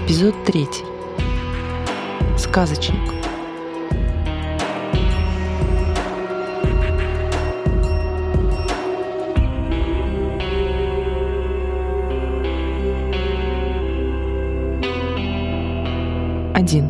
Эпизод 3. Сказочник. Один.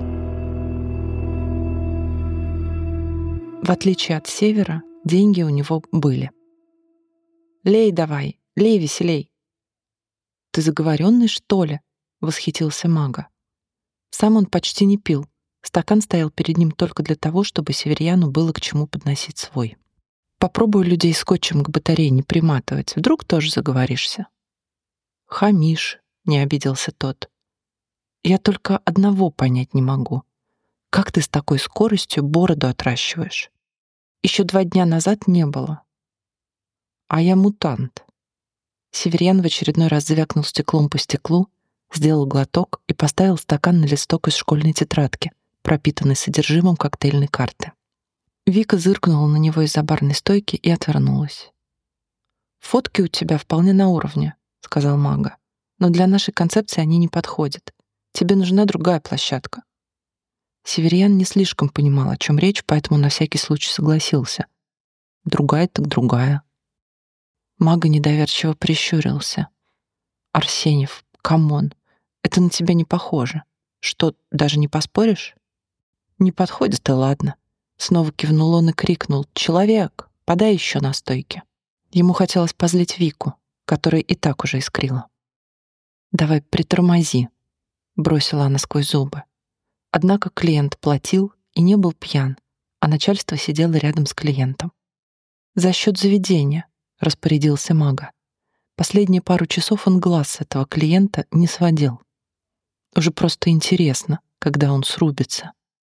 В отличие от Севера, деньги у него были. «Лей давай, лей веселей!» «Ты заговоренный, что ли?» — восхитился Мага. Сам он почти не пил. Стакан стоял перед ним только для того, чтобы северяну было к чему подносить свой. «Попробую людей скотчем к батарее не приматывать. Вдруг тоже заговоришься?» «Хамишь», — не обиделся тот. «Я только одного понять не могу. Как ты с такой скоростью бороду отращиваешь? Еще 2 дня назад не было». «А я мутант». Северян в очередной раз звякнул стеклом по стеклу, сделал глоток и поставил стакан на листок из школьной тетрадки, пропитанный содержимым коктейльной карты. Вика зыркнула на него из-за барной стойки и отвернулась. «Фотки у тебя вполне на уровне», — сказал Мага. «Но для нашей концепции они не подходят. Тебе нужна другая площадка». Северян не слишком понимал, о чем речь, поэтому на всякий случай согласился. «Другая так другая». Мага недоверчиво прищурился. «Арсеньев, камон, это на тебя не похоже. Что, даже не поспоришь?» «Не подходит, и ладно». Снова кивнул он и крикнул: «Человек, подай еще настойки». Ему хотелось позлить Вику, которая и так уже искрила. «Давай притормози», — бросила она сквозь зубы. Однако клиент платил и не был пьян, а начальство сидело рядом с клиентом. «За счет заведения», — распорядился Мага. Последние пару часов он глаз с этого клиента не сводил. Уже просто интересно, когда он срубится.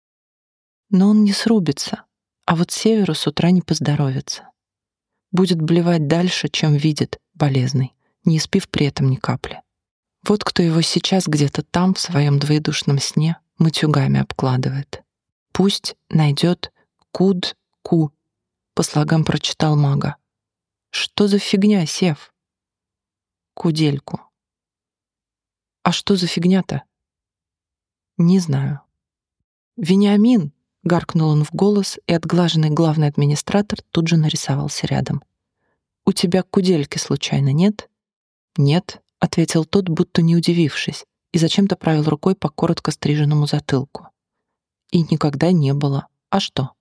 Но он не срубится, а вот Северу с утра не поздоровится. Будет блевать дальше, чем видит, болезный, не испив при этом ни капли. Вот кто его сейчас где-то там, в своем двоедушном сне, матюгами обкладывает. Пусть найдет куд-ку, по слогам прочитал Мага. Что за фигня, Сев? Кудельку. А что за фигня-то? Не знаю. Вениамин, гаркнул он в голос, и отглаженный главный администратор тут же нарисовался рядом. У тебя кудельки случайно нет? Нет, ответил тот, будто не удивившись, и зачем-то провел рукой по коротко стриженному затылку. И никогда не было. А что?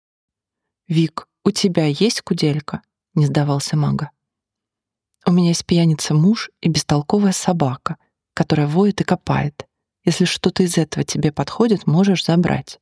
Вик, у тебя есть куделька? Не сдавался Мага. У меня есть пьяница-муж и бестолковая собака, которая воет и копает. Если что-то из этого тебе подходит, можешь забрать.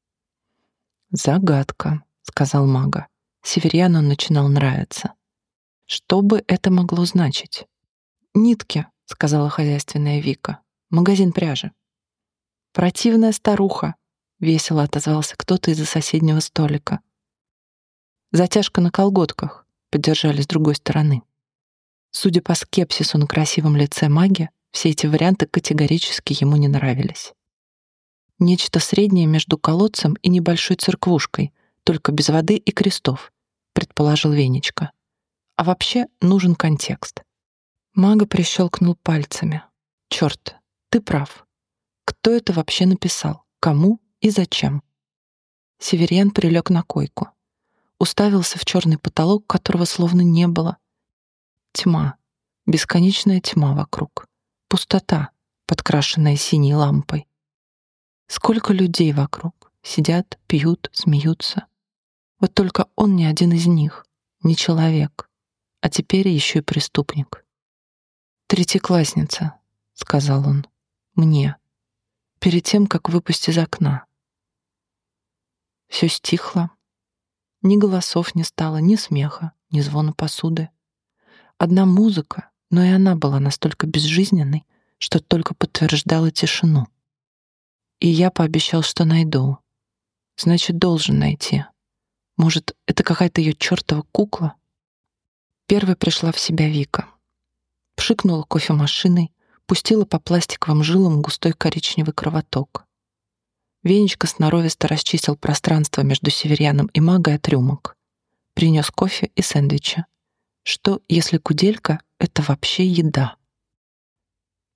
Загадка, сказал Мага. Северяну он начинал нравиться. Что бы это могло значить? Нитки, сказала хозяйственная Вика. Магазин пряжи. Противная старуха, весело отозвался кто-то из-за соседнего столика. Затяжка на колготках, поддержали с другой стороны. Судя по скепсису на красивом лице Маги, все эти варианты категорически ему не нравились. Нечто среднее между колодцем и небольшой церквушкой, только без воды и крестов, предположил Венечка. А вообще нужен контекст. Мага прищелкнул пальцами. Черт, ты прав. Кто это вообще написал? Кому и зачем? Северян прилег на койку. Уставился в черный потолок, которого словно не было. Тьма, бесконечная тьма вокруг. Пустота, подкрашенная синей лампой. Сколько людей вокруг. Сидят, пьют, смеются. Вот только он не один из них, не человек, а теперь еще и преступник. «Третьеклассница», — сказал он, — «мне, перед тем, как выпасть из окна». Все стихло. Ни голосов не стало, ни смеха, ни звона посуды. Одна музыка, но и она была настолько безжизненной, что только подтверждала тишину. И я пообещал, что найду. Значит, должен найти. Может, это какая-то ее чертова кукла? Первой пришла в себя Вика. Пшикнула кофемашиной, пустила по пластиковым жилам густой коричневый кровоток. Венечка сноровисто расчистил пространство между Северяном и Магой от рюмок. Принес кофе и сэндвичи. Что, если куделька — это вообще еда?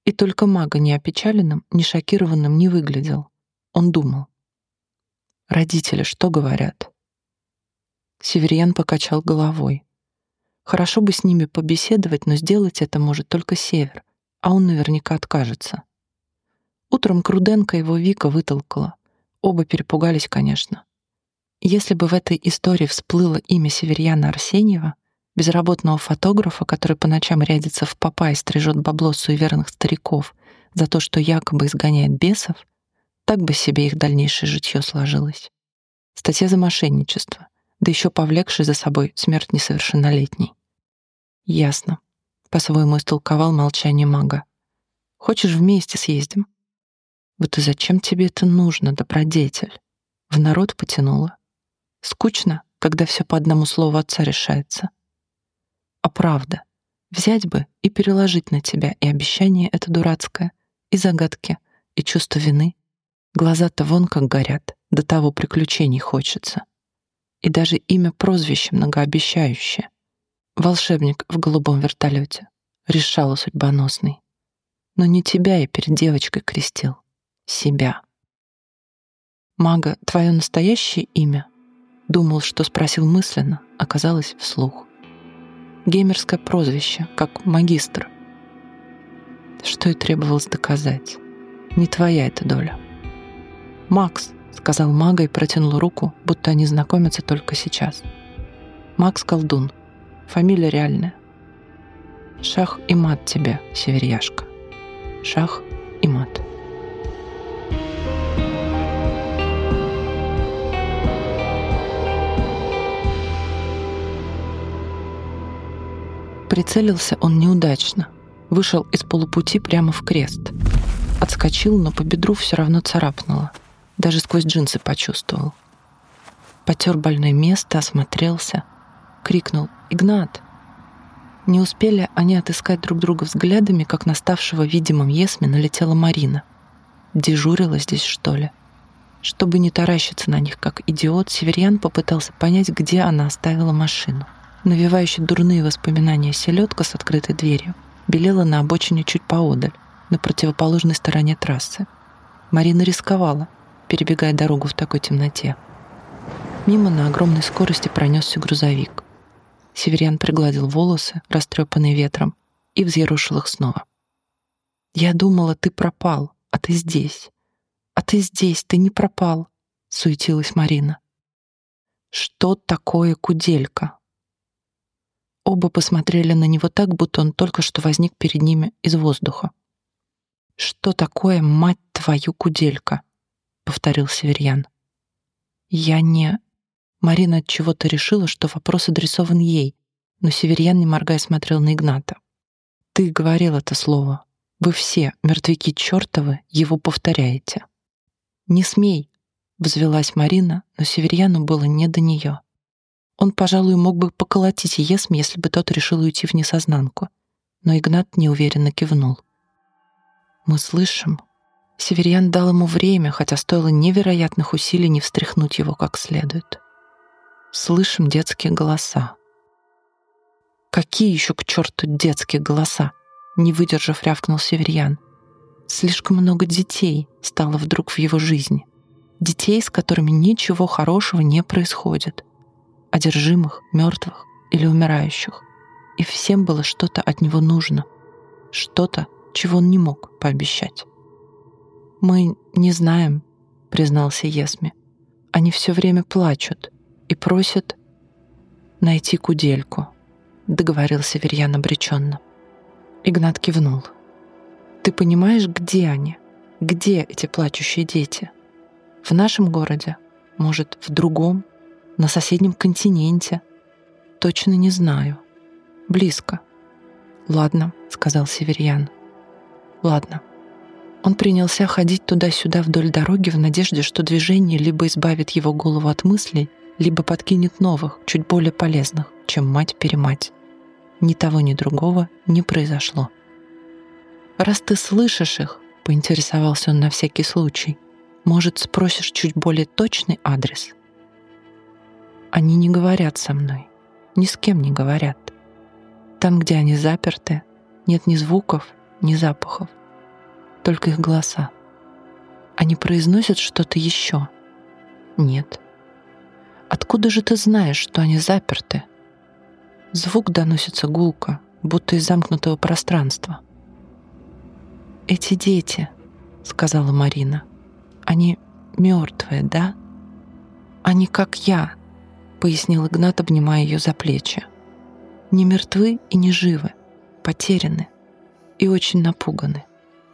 И только мага ни опечаленным, ни шокированным не выглядел. Он думал. Родители что говорят? Северьян покачал головой. Хорошо бы с ними побеседовать, но сделать это может только Север, а он наверняка откажется. Утром Круденко его Вика вытолкала. Оба перепугались, конечно. Если бы в этой истории всплыло имя Северьяна Арсеньева, безработного фотографа, который по ночам рядится в попа и стрижет бабло суеверных стариков за то, что якобы изгоняет бесов, так бы себе их дальнейшее житье сложилось. Статья за мошенничество, да еще повлекший за собой смерть несовершеннолетней. Ясно. По-своему истолковал молчание мага. Хочешь, вместе съездим? Вот и зачем тебе это нужно, добродетель? В народ потянуло. Скучно, когда все по одному слову отца решается. А правда, взять бы и переложить на тебя и обещание это дурацкое, и загадки, и чувство вины. Глаза-то вон как горят, до того приключений хочется. И даже имя-прозвище многообещающее. Волшебник в голубом вертолете. Решала судьбоносный. Но не тебя я перед девочкой крестил. Себя. Мага, твое настоящее имя? Думал, что спросил мысленно, оказалось вслух. Геймерское прозвище, как магистр. Что и требовалось доказать. Не твоя эта доля. «Макс», — сказал мага и протянул руку, будто они знакомятся только сейчас. «Макс Колдун. Фамилия реальная. Шах и мат тебе, северяшка. Шах и мат». Прицелился он неудачно. Вышел из полупути прямо в крест. Отскочил, но по бедру все равно царапнуло. Даже сквозь джинсы почувствовал. Потер больное место, осмотрелся. Крикнул: «Игнат!». Не успели они отыскать друг друга взглядами, как на ставшего видимым Есме налетела Марина. Дежурила здесь, что ли? Чтобы не таращиться на них, как идиот, Северьян попытался понять, где она оставила машину. Навевающая дурные воспоминания селедка с открытой дверью белела на обочине чуть поодаль, на противоположной стороне трассы. Марина рисковала, перебегая дорогу в такой темноте. Мимо на огромной скорости пронесся грузовик. Северьян пригладил волосы, растрепанные ветром, и взъерошил их снова. «Я думала, ты пропал, а ты здесь. А ты здесь, ты не пропал», — суетилась Марина. «Что такое куделька?» Оба посмотрели на него так, будто он только что возник перед ними из воздуха. «Что такое, мать твою, куделька?» — повторил Северьян. «Я не...» Марина от чего-то решила, что вопрос адресован ей, но Северьян, не моргая, смотрел на Игната. «Ты говорил это слово. Вы все, мертвяки чертовы, его повторяете». «Не смей!» — взвелась Марина, но Северьяну было не до нее. Он, пожалуй, мог бы поколотить Есме, если бы тот решил уйти в несознанку. Но Игнат неуверенно кивнул. «Мы слышим». Северьян дал ему время, хотя стоило невероятных усилий не встряхнуть его как следует. «Слышим детские голоса». «Какие еще к черту детские голоса?» Не выдержав, рявкнул Северьян. Слишком много детей стало вдруг в его жизни. Детей, с которыми ничего хорошего не происходит. Одержимых, мертвых или умирающих. И всем было что-то от него нужно. Что-то, чего он не мог пообещать. «Мы не знаем», — признался Есме. «Они все время плачут и просят найти кудельку», — договорился Северьян обреченно. Игнат кивнул. «Ты понимаешь, где они? Где эти плачущие дети? В нашем городе? Может, в другом? На соседнем континенте? Точно не знаю. Близко». «Ладно», — сказал Северьян. «Ладно». Он принялся ходить туда-сюда вдоль дороги в надежде, что движение либо избавит его голову от мыслей, либо подкинет новых, чуть более полезных, чем мать-перемать. Ни того, ни другого не произошло. «Раз ты слышишь их», — поинтересовался он на всякий случай, «может, спросишь чуть более точный адрес?» «Они не говорят со мной. Ни с кем не говорят. Там, где они заперты, нет ни звуков, ни запахов. только их голоса. Они произносят что-то еще? Нет. Откуда же ты знаешь, что они заперты? Звук доносится гулко, будто из замкнутого пространства. «Эти дети», — сказала Марина, — «они мертвые, да?» «Они как я», — пояснил Игнат, обнимая ее за плечи. «Не мертвы и не живы, потеряны и очень напуганы.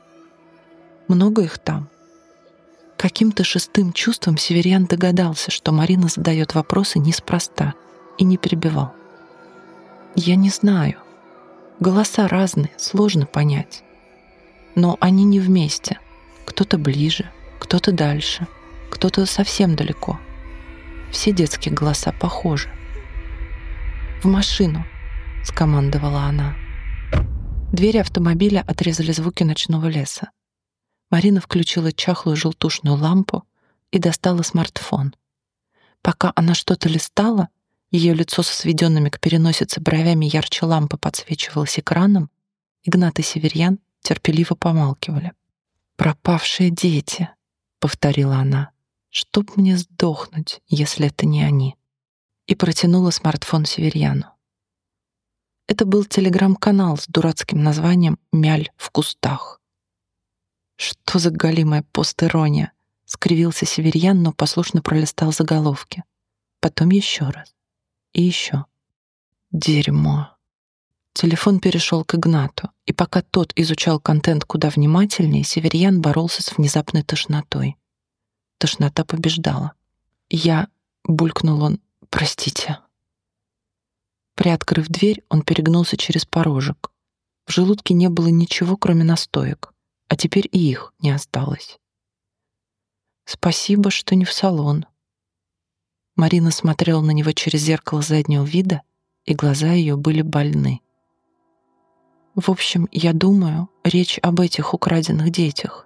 Много их там?» Каким-то шестым чувством Северьян догадался, что Марина задает вопросы неспроста, и не перебивал. «Я не знаю. Голоса разные, сложно понять. Но они не вместе. Кто-то ближе, кто-то дальше, кто-то совсем далеко. Все детские голоса похожи. «В машину!» — скомандовала она. Двери автомобиля отрезали звуки ночного леса. Марина включила чахлую желтушную лампу и достала смартфон. Пока она что-то листала, ее лицо со сведенными к переносице бровями ярче лампы подсвечивалось экраном, Игнат и Северьян терпеливо помалкивали. «Пропавшие дети», — повторила она, — «чтоб мне сдохнуть, если это не они», и протянула смартфон Северьяну. Это был телеграм-канал с дурацким названием «Мяль в кустах». «Что за галимая постирония?» — скривился Северьян, но послушно пролистал заголовки. Потом еще раз. И еще. Дерьмо. Телефон перешел к Игнату, и пока тот изучал контент куда внимательнее, Северьян боролся с внезапной тошнотой. Тошнота побеждала. Булькнул он, «простите». Приоткрыв дверь, он перегнулся через порожек. В желудке не было ничего, кроме настоек, а теперь и их не осталось. «Спасибо, что не в салон». Марина смотрела на него через зеркало заднего вида, и глаза ее были больны. «В общем, я думаю, речь об этих украденных детях.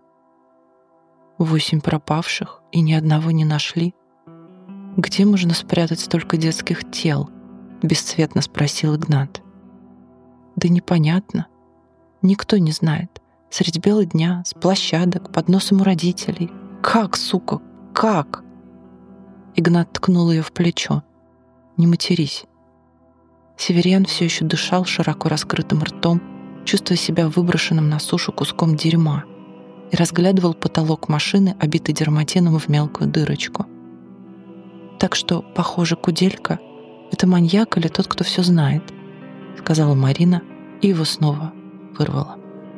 8 пропавших, и ни одного не нашли. Где можно спрятать столько детских тел?» — бесцветно спросил Игнат. «Да непонятно. Никто не знает. Средь бела дня, с площадок, под носом у родителей. Как, сука, как?» Игнат ткнул ее в плечо. «Не матерись». Северьян все еще дышал широко раскрытым ртом, чувствуя себя выброшенным на сушу куском дерьма, и разглядывал потолок машины, обитый дерматином в мелкую дырочку. «Так что, похоже, Куделька — это маньяк или тот, кто все знает», — сказала Марина, и его снова вырвала.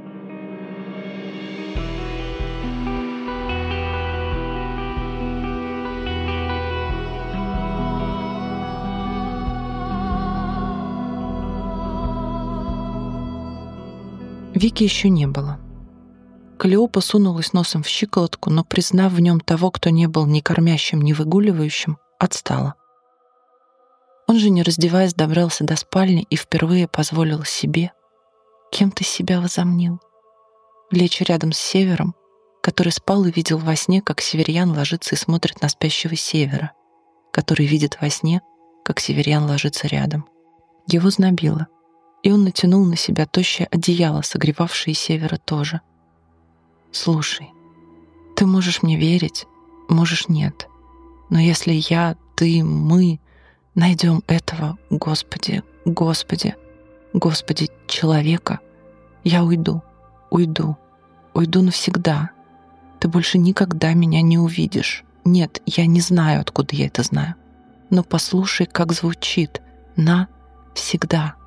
Вики еще не было. Каллиопа сунулась носом в щиколотку, но, признав в нем того, кто не был ни кормящим, ни выгуливающим, отстала. Он же, не раздеваясь, добрался до спальни и впервые позволил себе, кем ты себя возомнил, лечь рядом с Севером, который спал и видел во сне, как Северьян ложится и смотрит на спящего Севера, который видит во сне, как Северьян ложится рядом. Его знобило, и он натянул на себя тощее одеяло, согревавшее Севера тоже. «Слушай, ты можешь мне верить, можешь нет, но если я, ты, мы найдем этого, Господи, Господи, Господи, человека, я уйду навсегда. Ты больше никогда меня не увидишь. Нет, я не знаю, откуда я это знаю. Но послушай, как звучит. Навсегда.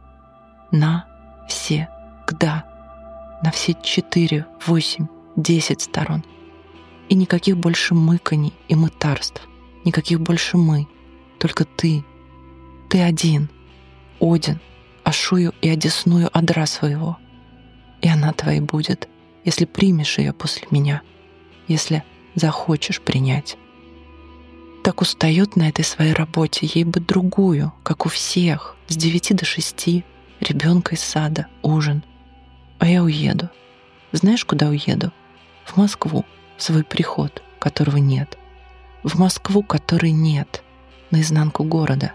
Навсегда. На все 4, 8, 10 сторон. И никаких больше мыканий и мытарств. Никаких больше мы. Только ты. Ты один. Один. Ашую и одесную одра своего. И она твоей будет, если примешь ее после меня, если захочешь принять. Так устает на этой своей работе, ей бы другую, как у всех, с 9 до 6, ребенка из сада, ужин. А я уеду. Знаешь, куда уеду? В Москву, в свой приход, которого нет. В Москву, которой нет, наизнанку города.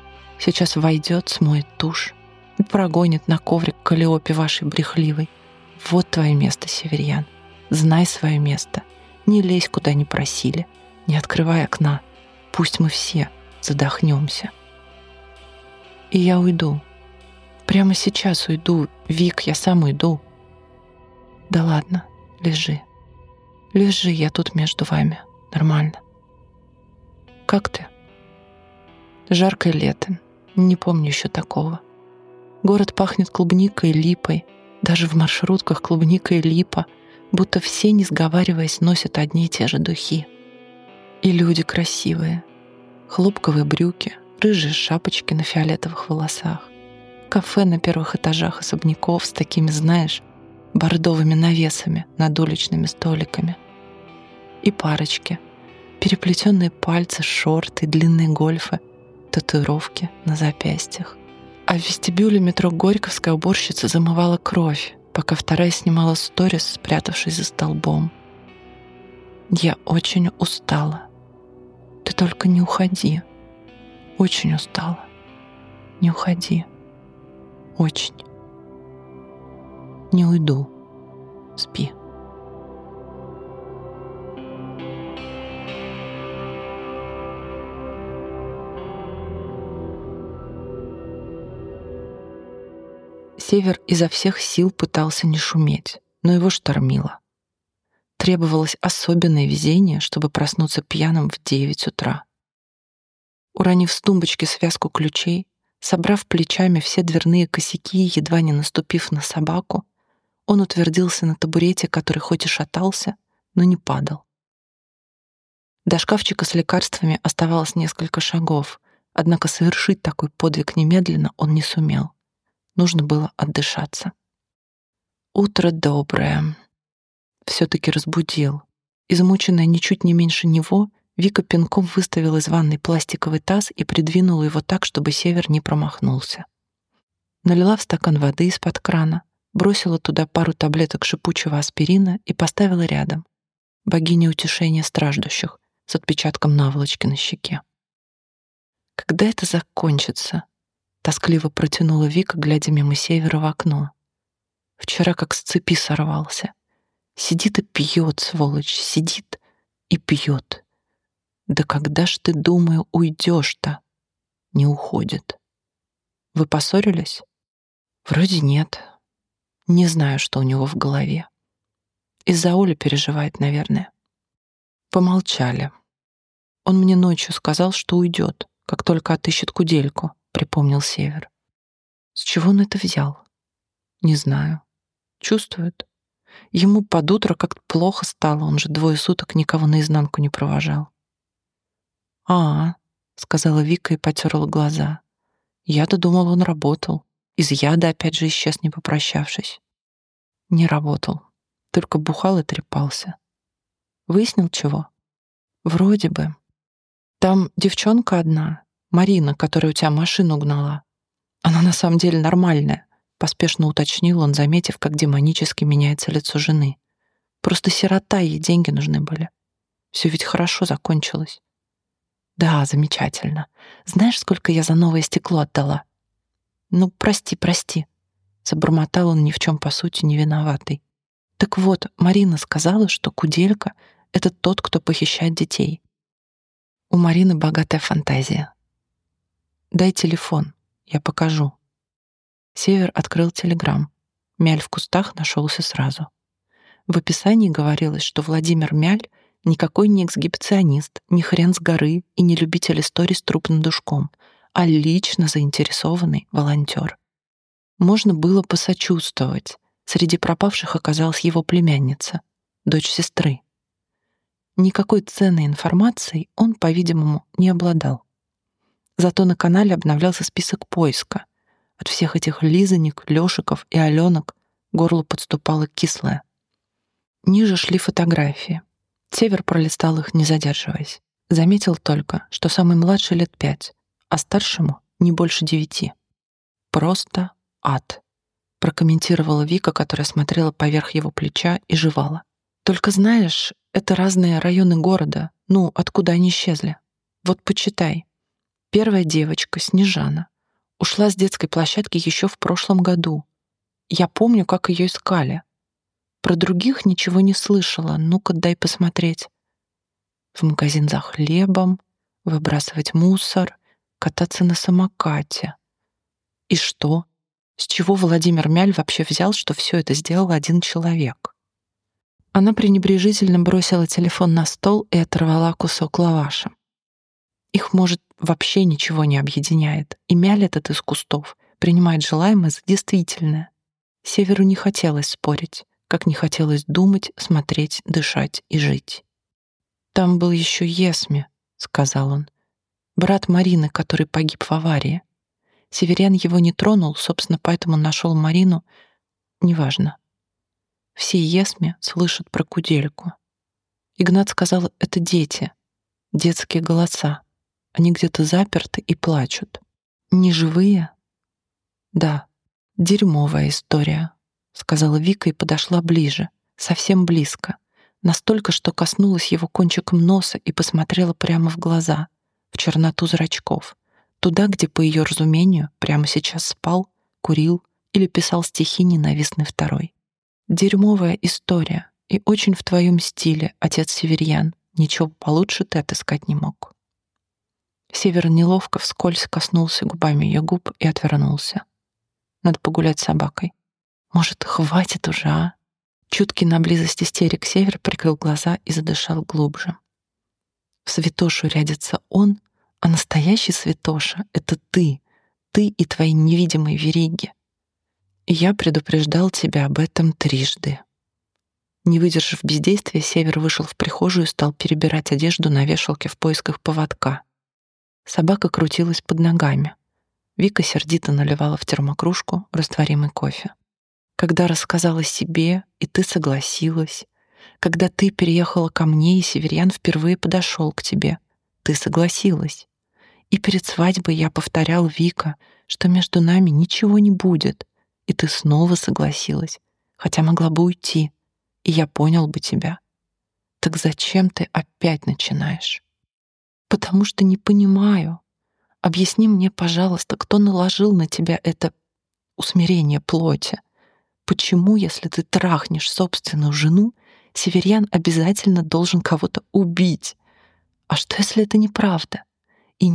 Сейчас войдет, смоет тушь и прогонит на коврик Каллиопе вашей брехливой, Вот твое место, северьян. Знай свое место. Не лезь, куда не просили. Не открывай окна. Пусть мы все задохнемся. И я уйду. Прямо сейчас уйду. Вик, я сам уйду. Да ладно, лежи. Лежи, я тут между вами. Нормально. Как ты? Жаркое лето. Не помню еще такого. Город пахнет клубникой и липой. Даже в маршрутках клубника и липа. Будто все, не сговариваясь, носят одни и те же духи. И люди красивые. Хлопковые брюки, рыжие шапочки на фиолетовых волосах. Кафе на первых этажах особняков с такими, знаешь, бордовыми навесами над уличными столиками. И парочки. Переплетенные пальцы, шорты, длинные гольфы, татуировки на запястьях. А в вестибюле метро Горьковская уборщица замывала кровь, пока вторая снимала сторис, спрятавшись за столбом. Я очень устала. Ты только не уходи. Очень устала. Не уходи. Очень. Не уйду. Спи. Север изо всех сил пытался не шуметь, но его штормило. Требовалось особенное везение, чтобы проснуться пьяным в 9 утра. Уронив с тумбочки связку ключей, собрав плечами все дверные косяки и едва не наступив на собаку, он утвердился на табурете, который хоть и шатался, но не падал. До шкафчика с лекарствами оставалось несколько шагов, однако совершить такой подвиг немедленно он не сумел. Нужно было отдышаться. «Утро доброе», все-таки разбудил. Измученная ничуть не меньше него, Вика пинком выставила из ванной пластиковый таз и придвинула его так, чтобы Север не промахнулся. Налила в стакан воды из-под крана, бросила туда пару таблеток шипучего аспирина и поставила рядом. Богиня утешения страждущих с отпечатком наволочки на щеке. «Когда это закончится?» — тоскливо протянула Вика, глядя мимо Севера в окно. «Вчера как с цепи сорвался. Сидит и пьет, сволочь, сидит и пьет. Да когда ж ты, думаю, уйдешь-то?» Не уходит. «Вы поссорились?» «Вроде нет. Не знаю, что у него в голове. Из-за Оли переживает, наверное». Помолчали. «Он мне ночью сказал, что уйдет, как только отыщет кудельку», — припомнил Север. «С чего он это взял?» «Не знаю. Чувствует. Ему под утро как-то плохо стало, он же 2 суток никого наизнанку не провожал». Сказала Вика и потерла глаза. «Я-то думала, он работал. Из яда опять же исчез, не попрощавшись». «Не работал. Только бухал и трепался». «Выяснил чего?» «Вроде бы. Там девчонка одна, Марина, которая у тебя машину гнала. Она на самом деле нормальная», — поспешно уточнил он, заметив, как демонически меняется лицо жены. «Просто сирота, ей деньги нужны были. Все ведь хорошо закончилось». «Да, замечательно. Знаешь, сколько я за новое стекло отдала?» «Ну, прости», — забормотал он ни в чем по сути не виноватый. «Так вот, Марина сказала, что куделька — это тот, кто похищает детей. У Марины богатая фантазия. Дай телефон, я покажу». Север открыл телеграм. Мяль в кустах нашелся сразу. В описании говорилось, что Владимир Мяль никакой не эксгибиционист, не хрен с горы и не любитель историй с трупным душком, а лично заинтересованный волонтер. Можно было посочувствовать. Среди пропавших оказалась его племянница, дочь сестры. Никакой ценной информацией он, по-видимому, не обладал. Зато на канале обновлялся список поиска. От всех этих Лизонек, Лёшиков и Алёнок горло подступало кислое. Ниже шли фотографии. Север пролистал их, не задерживаясь. Заметил только, что самый младший лет 5, а старшему не больше 9. «Просто ад», — прокомментировала Вика, которая смотрела поверх его плеча и жевала. «Только знаешь, это разные районы города. Ну, откуда они исчезли? Вот почитай. Первая девочка, Снежана, ушла с детской площадки еще в прошлом году. Я помню, как ее искали. Про других ничего не слышала. Ну-ка, дай посмотреть. В магазин за хлебом, выбрасывать мусор, кататься на самокате. И что? С чего Владимир Мяль вообще взял, что все это сделал один человек? Она пренебрежительно бросила телефон на стол и оторвала кусок лаваша. Их, может, вообще ничего не объединяет, и Мяль этот из кустов принимает желаемое за действительное. Северу не хотелось спорить, как не хотелось думать, смотреть, дышать и жить. «Там был еще Есми», — сказал он, брат Марины, который погиб в аварии. Северян его не тронул, собственно, поэтому нашел Марину. Неважно. Все Есми слышат про Кудельку. Игнат сказал, это дети, детские голоса. Они где-то заперты и плачут. Не живые? Да, дерьмовая история, сказала Вика и подошла ближе, совсем близко. Настолько, что коснулась его кончиком носа и посмотрела прямо в глаза, в черноту зрачков, туда, где, по ее разумению, прямо сейчас спал, курил или писал стихи ненавистный второй. Дерьмовая история, и очень в твоем стиле, отец Северьян. Ничего получше ты отыскать не мог. Север неловко вскользь коснулся губами ее губ и отвернулся. Надо погулять с собакой. Может, хватит уже, а? Чуткий на близость истерик Север прикрыл глаза и задышал глубже. В святошу рядится он, а настоящий святоша — это ты и твои невидимые вериги. Я предупреждал тебя об этом трижды. Не выдержав бездействия, Север вышел в прихожую и стал перебирать одежду на вешалке в поисках поводка. Собака крутилась под ногами. Вика сердито наливала в термокружку растворимый кофе. Когда рассказала себе, и ты согласилась. Когда ты переехала ко мне, и Северьян впервые подошел к тебе, ты согласилась. И перед свадьбой я повторял, Вика, что между нами ничего не будет. И ты снова согласилась, хотя могла бы уйти, и я понял бы тебя. Так зачем ты опять начинаешь? Потому что не понимаю. Объясни мне, пожалуйста, кто наложил на тебя это усмирение плоти? Почему, если ты трахнешь собственную жену, Северьян обязательно должен кого-то убить? А что, если это неправда? И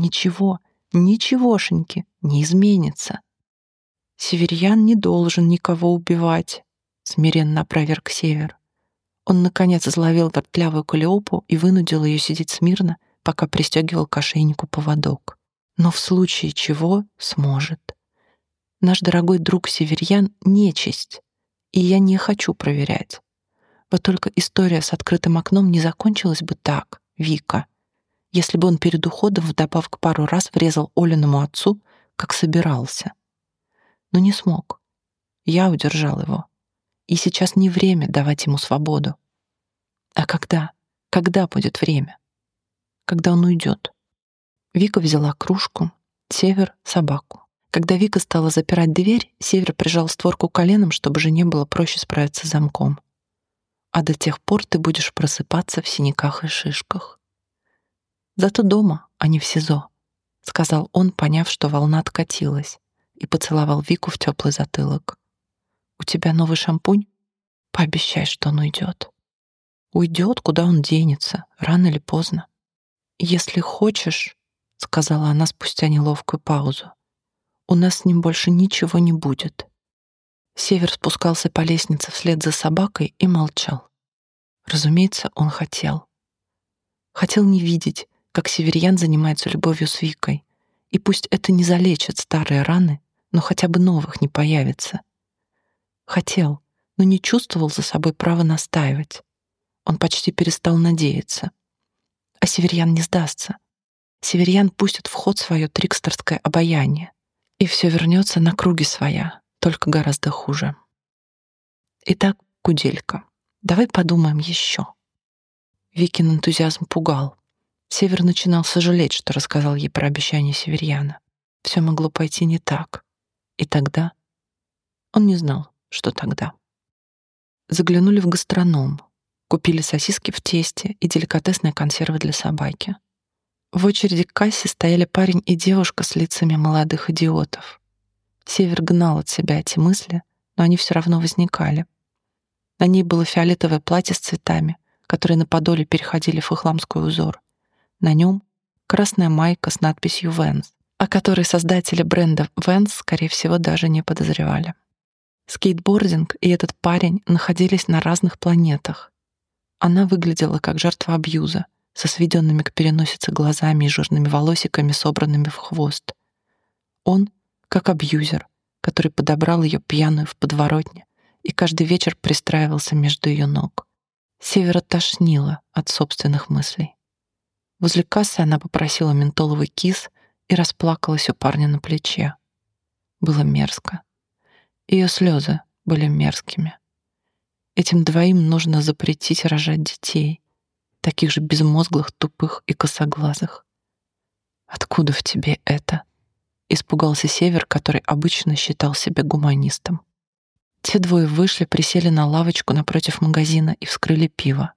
ничегошеньки не изменится. Северьян не должен никого убивать, смиренно опроверг Север. Он, наконец, изловил вертлявую Калиопу и вынудил ее сидеть смирно, пока пристегивал к ошейнику поводок. Но в случае чего сможет. Наш дорогой друг Северьян — нечисть, и я не хочу проверять. Вот только история с открытым окном не закончилась бы так, Вика, если бы он перед уходом вдобавок пару раз врезал Олиному отцу, как собирался. Но не смог. Я удержал его. И сейчас не время давать ему свободу. А когда? Когда будет время? Когда он уйдет? Вика взяла кружку, Север — собаку. Когда Вика стала запирать дверь, Север прижал створку коленом, чтобы жене было проще справиться с замком. А до тех пор ты будешь просыпаться в синяках и шишках. Зато дома, а не в СИЗО, сказал он, поняв, что волна откатилась, и поцеловал Вику в теплый затылок. «У тебя новый шампунь? Пообещай, что он уйдет». «Уйдет, куда он денется, рано или поздно». «Если хочешь», — сказала она спустя неловкую паузу, «у нас с ним больше ничего не будет». Север спускался по лестнице вслед за собакой и молчал. Разумеется, он хотел. Хотел не видеть, как Северьян занимается любовью с Викой, и пусть это не залечит старые раны, но хотя бы новых не появится. Хотел, но не чувствовал за собой права настаивать. Он почти перестал надеяться. А Северьян не сдастся. Северьян пустит в ход свое трикстерское обаяние, и все вернется на круги своя, только гораздо хуже. Итак, Куделька, давай подумаем еще. Викин энтузиазм пугал. Север начинал сожалеть, что рассказал ей про обещание Северьяна. Все могло пойти не так. И тогда он не знал, что тогда. Заглянули в гастроном, купили сосиски в тесте и деликатесные консервы для собаки. В очереди к кассе стояли парень и девушка с лицами молодых идиотов. Север гнал от себя эти мысли, но они все равно возникали. На ней было фиолетовое платье с цветами, которые на подоле переходили в исламский узор. На нем красная майка с надписью «Вэнс», о которой создатели бренда «Вэнс», скорее всего, даже не подозревали. Скейтбординг и этот парень находились на разных планетах. Она выглядела как жертва абьюза, со сведенными к переносице глазами и жирными волосиками, собранными в хвост. Он как абьюзер, который подобрал ее пьяную в подворотне и каждый вечер пристраивался между ее ног. Севера тошнило от собственных мыслей. Возле кассы она попросила ментоловый кис и расплакалась у парня на плече. Было мерзко. Ее слезы были мерзкими. Этим двоим нужно запретить рожать детей, таких же безмозглых, тупых и косоглазых. «Откуда в тебе это?» — испугался Север, который обычно считал себя гуманистом. Те двое вышли, присели на лавочку напротив магазина и вскрыли пиво.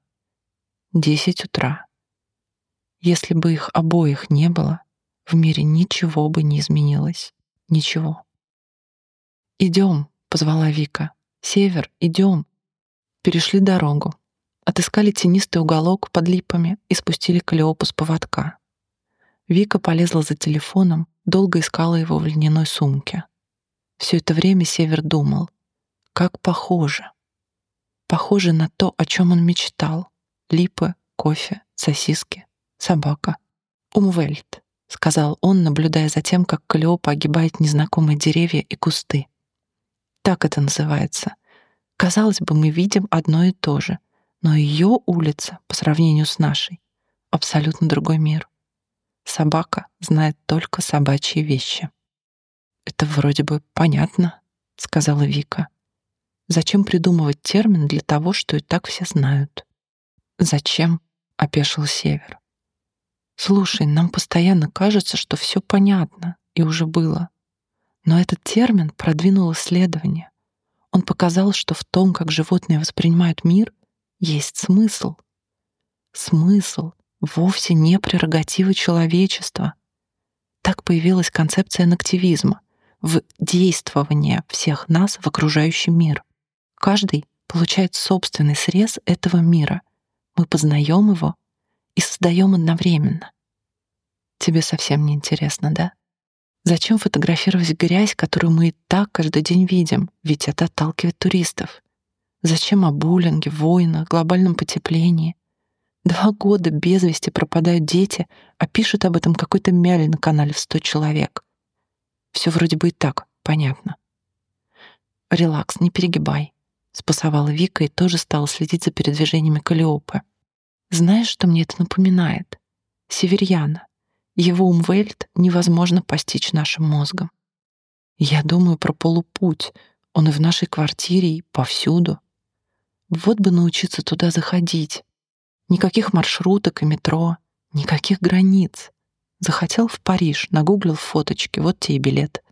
10 утра. Если бы их обоих не было, в мире ничего бы не изменилось. Ничего. «Идем», — позвала Вика. «Север, идем». Перешли дорогу, отыскали тенистый уголок под липами и спустили Калиопу с поводка. Вика полезла за телефоном, долго искала его в льняной сумке. Все это время Север думал, как похоже. Похоже на то, о чем он мечтал. Липы, кофе, сосиски, собака. «Умвельт», — сказал он, наблюдая за тем, как Калиопа огибает незнакомые деревья и кусты. Так это называется. Казалось бы, мы видим одно и то же, но ее улица, по сравнению с нашей, абсолютно другой мир. Собака знает только собачьи вещи. «Это вроде бы понятно», — сказала Вика. «Зачем придумывать термин для того, что и так все знают?» «Зачем?» — опешил Север. «Слушай, нам постоянно кажется, что все понятно и уже было. Но этот термин продвинул исследование. Он показал, что в том, как животные воспринимают мир, есть смысл. Смысл вовсе не прерогатива человечества. Так появилась концепция нактивизма, в действование всех нас в окружающий мир. Каждый получает собственный срез этого мира. Мы познаем его и создаем одновременно. Тебе совсем не интересно, да? Зачем фотографировать грязь, которую мы и так каждый день видим, ведь это отталкивает туристов? Зачем о буллинге, войнах, глобальном потеплении? 2 года без вести пропадают дети, а пишут об этом какой-то мяли на канале в 100 человек. Все вроде бы и так понятно. «Релакс, не перегибай», — спасовала Вика и тоже стала следить за передвижениями Калиопы. «Знаешь, что мне это напоминает? Северьяна. Его Умвельт невозможно постичь нашим мозгом. Я думаю про полупуть. Он и в нашей квартире, и повсюду. Вот бы научиться туда заходить. Никаких маршруток и метро, никаких границ. Захотел в Париж, нагуглил фоточки, вот тебе и билет.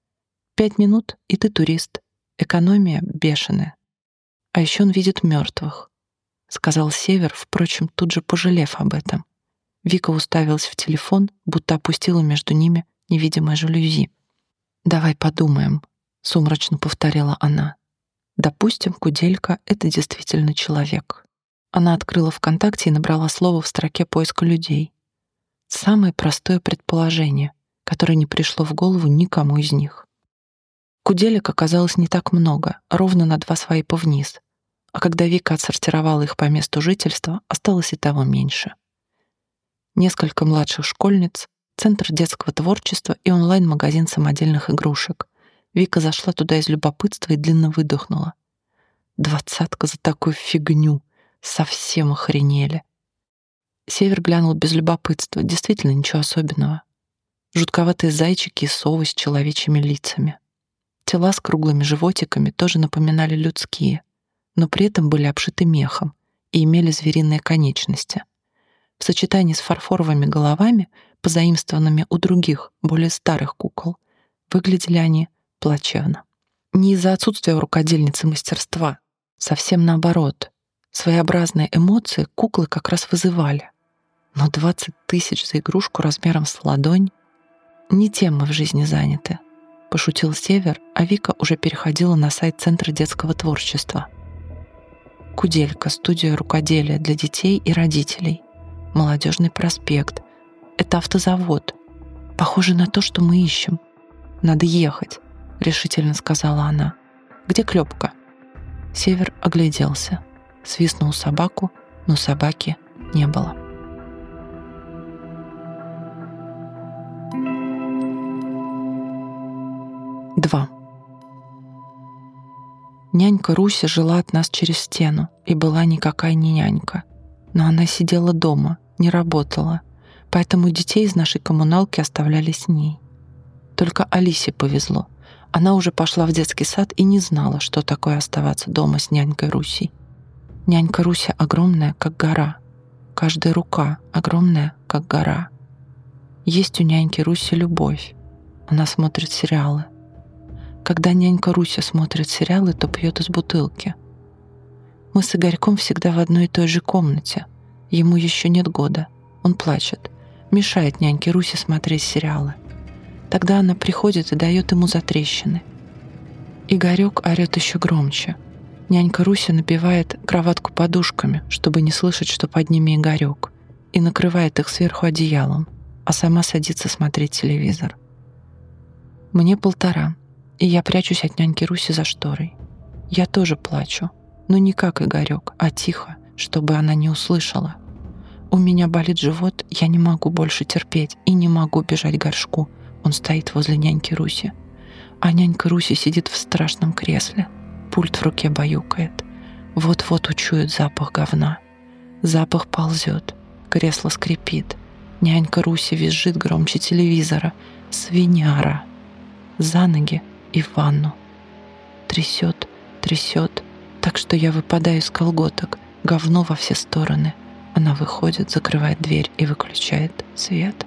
5 минут, и ты турист. Экономия бешеная. А еще он видит мертвых», — сказал Север, впрочем, тут же пожалев об этом. Вика уставилась в телефон, будто опустила между ними невидимое жалюзи. «Давай подумаем», — сумрачно повторила она. «Допустим, Куделька — это действительно человек». Она открыла ВКонтакте и набрала слово в строке поиска людей. Самое простое предположение, которое не пришло в голову никому из них. Куделек оказалось не так много, ровно на 2 свайпа вниз. А когда Вика отсортировала их по месту жительства, осталось и того меньше. Несколько младших школьниц, центр детского творчества и онлайн-магазин самодельных игрушек. Вика зашла туда из любопытства и длинно выдохнула. 20 за такую фигню. Совсем охренели. Север глянул без любопытства. Действительно, ничего особенного. Жутковатые зайчики и совы с человечьими лицами. Тела с круглыми животиками тоже напоминали людские, но при этом были обшиты мехом и имели звериные конечности. В сочетании с фарфоровыми головами, позаимствованными у других, более старых кукол, выглядели они плачевно. Не из-за отсутствия у рукодельницы мастерства, совсем наоборот. Своеобразные эмоции куклы как раз вызывали. Но 20 000 за игрушку размером с ладонь — не тем мы в жизни заняты, пошутил Север, а Вика уже переходила на сайт Центра детского творчества. Куделька, студия рукоделия для детей и родителей. Молодежный проспект. Это автозавод. Похоже на то, что мы ищем. Надо ехать, решительно сказала она. Где клепка? Север огляделся. Свистнул собаку, но собаки не было. Два. Нянька Руся жила от нас через стену и была никакая не нянька. Но она сидела дома, не работала, поэтому детей из нашей коммуналки оставляли с ней. Только Алисе повезло. Она уже пошла в детский сад и не знала, что такое оставаться дома с нянькой Русей. Нянька Руся огромная, как гора. Каждая рука огромная, как гора. Есть у няньки Руси любовь. Она смотрит сериалы. Когда нянька Руся смотрит сериалы, то пьет из бутылки. Мы с Игорьком всегда в одной и той же комнате. Ему еще нет года. Он плачет. Мешает няньке Русе смотреть сериалы. Тогда она приходит и дает ему затрещины. Игорек орет еще громче. Нянька Руся набивает кроватку подушками, чтобы не слышать, что под ними Игорек, и накрывает их сверху одеялом, а сама садится смотреть телевизор. Мне 1,5, и я прячусь от няньки Руси за шторой. Я тоже плачу, но не как Игорек, а тихо, чтобы она не услышала. У меня болит живот, я не могу больше терпеть и не могу бежать к горшку. Он стоит возле няньки Руси. А нянька Руси сидит в страшном кресле. Пульт в руке баюкает. Вот-вот учует запах говна. Запах ползет. Кресло скрипит. Нянька Руси визжит громче телевизора. Свиняра. За ноги и в ванну. Трясет, трясет, так что я выпадаю из колготок. Говно во все стороны. Она выходит, закрывает дверь и выключает свет.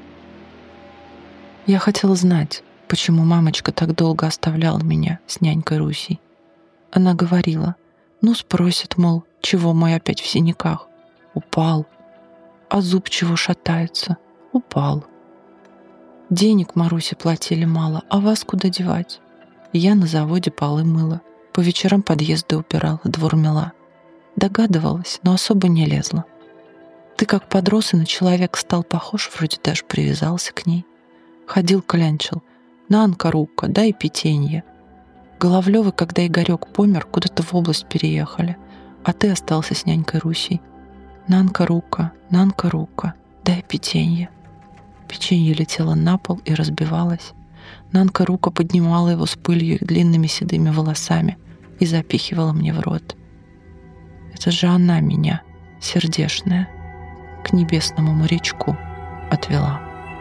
Я хотела знать, почему мамочка так долго оставляла меня с нянькой Русей. Она говорила, спросит, мол, чего мой опять в синяках? Упал. А зуб чего шатается? Упал. Денег Марусе платили мало, а вас куда девать? Я на заводе полы мыла, по вечерам подъезды убирала, двор мела. Догадывалась, но особо не лезла. Ты как подрос и на человека стал похож, вроде даже привязался к ней. Ходил, клянчил. Нанка, рука, дай питенье. Головлёвы, когда Игорек помер, куда-то в область переехали, а ты остался с нянькой Русей. Нанка, рука, дай питенье. Печенье летело на пол и разбивалось. Нанка рука поднимала его с пылью и длинными седыми волосами и запихивала мне в рот. Это же она меня, сердешная, к небесному морячку отвела.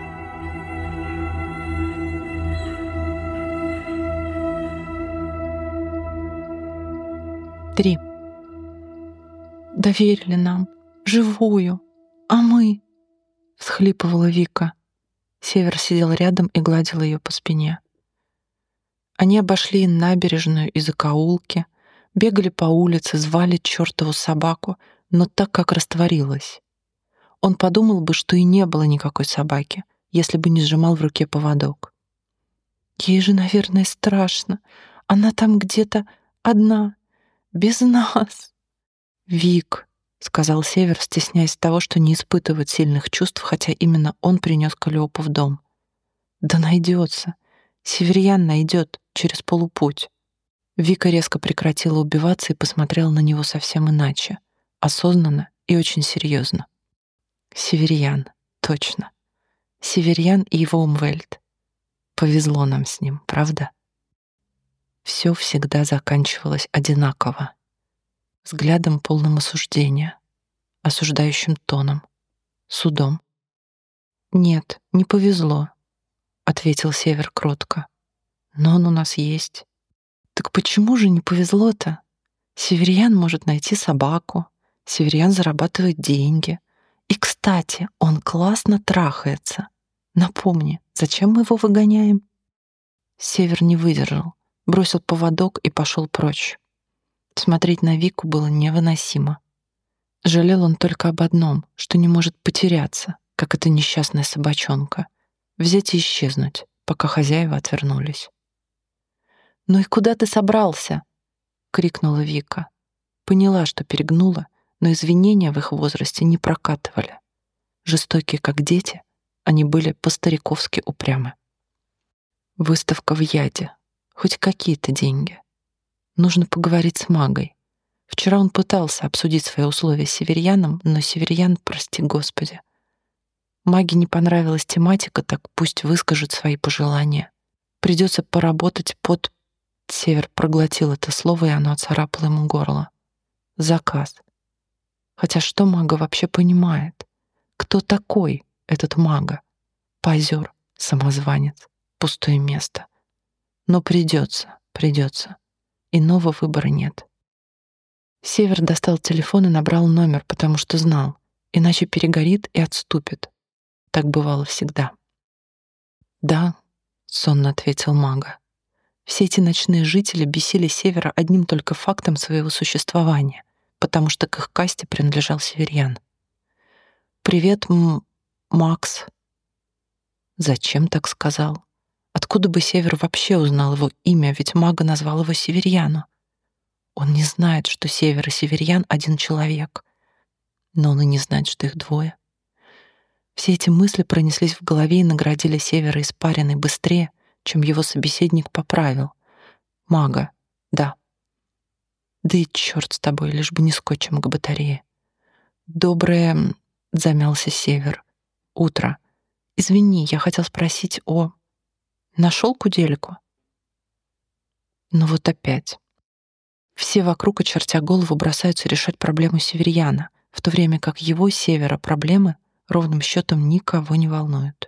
Три. Доверили нам, живую, а мы... всхлипывала Вика. Север сидел рядом и гладил ее по спине. Они обошли набережную и закоулки, бегали по улице, звали чертову собаку, но так как растворилась. Он подумал бы, что и не было никакой собаки, если бы не сжимал в руке поводок. Ей же, наверное, страшно. Она там где-то одна, без нас. Вик, — сказал Север, стесняясь того, что не испытывает сильных чувств, хотя именно он принес Калиопу в дом. «Да найдется. Северьян найдет через полупуть». Вика резко прекратила убиваться и посмотрела на него совсем иначе, осознанно и очень серьезно. Северьян, точно. Северьян и его Умвельд. Повезло нам с ним, правда? Все всегда заканчивалось одинаково. Взглядом полным осуждения, осуждающим тоном, судом. «Нет, не повезло», — ответил Север кротко. «Но он у нас есть». «Так почему же не повезло-то? Северьян может найти собаку, Северьян зарабатывает деньги. И, кстати, он классно трахается. Напомни, зачем мы его выгоняем?» Север не выдержал, бросил поводок и пошел прочь. Смотреть на Вику было невыносимо. Жалел он только об одном, что не может потеряться, как эта несчастная собачонка, взять и исчезнуть, пока хозяева отвернулись. «Ну и куда ты собрался?» — крикнула Вика. Поняла, что перегнула, но извинения в их возрасте не прокатывали. Жестокие, как дети, они были по-стариковски упрямы. Выставка в Яде. Хоть какие-то деньги. Нужно поговорить с Магой. Вчера он пытался обсудить свои условия с Северьяном, но Северьян, прости господи. Маге не понравилась тематика, так пусть выскажет свои пожелания. Придется поработать под... Север проглотил это слово, и оно оцарапало ему горло. Заказ. Хотя что Мага вообще понимает? Кто такой этот Мага? Позер, самозванец, пустое место. Но придется. Иного выбора нет. Север достал телефон и набрал номер, потому что знал, иначе перегорит и отступит. Так бывало всегда. «Да», — сонно ответил Мага. Все эти ночные жители бесили Севера одним только фактом своего существования, потому что к их касте принадлежал Северьян. «Привет, Макс». Зачем так сказал? Откуда бы Север вообще узнал его имя, ведь Мага назвал его Северьяну? Он не знает, что Север и Северьян — один человек. Но он и не знает, что их двое. Все эти мысли пронеслись в голове и наградили Севера испариной быстрее, чем его собеседник поправил. «Мага, да». «Да и черт с тобой, лишь бы не скотчем к батарее». «Доброе...» — замялся Север. «Утро. Извини, я хотел спросить о... Нашел кудельку?» Ну вот опять. Все вокруг, очертя голову, бросаются решать проблему Северьяна, в то время как его, Севера, проблемы ровным счетом никого не волнуют.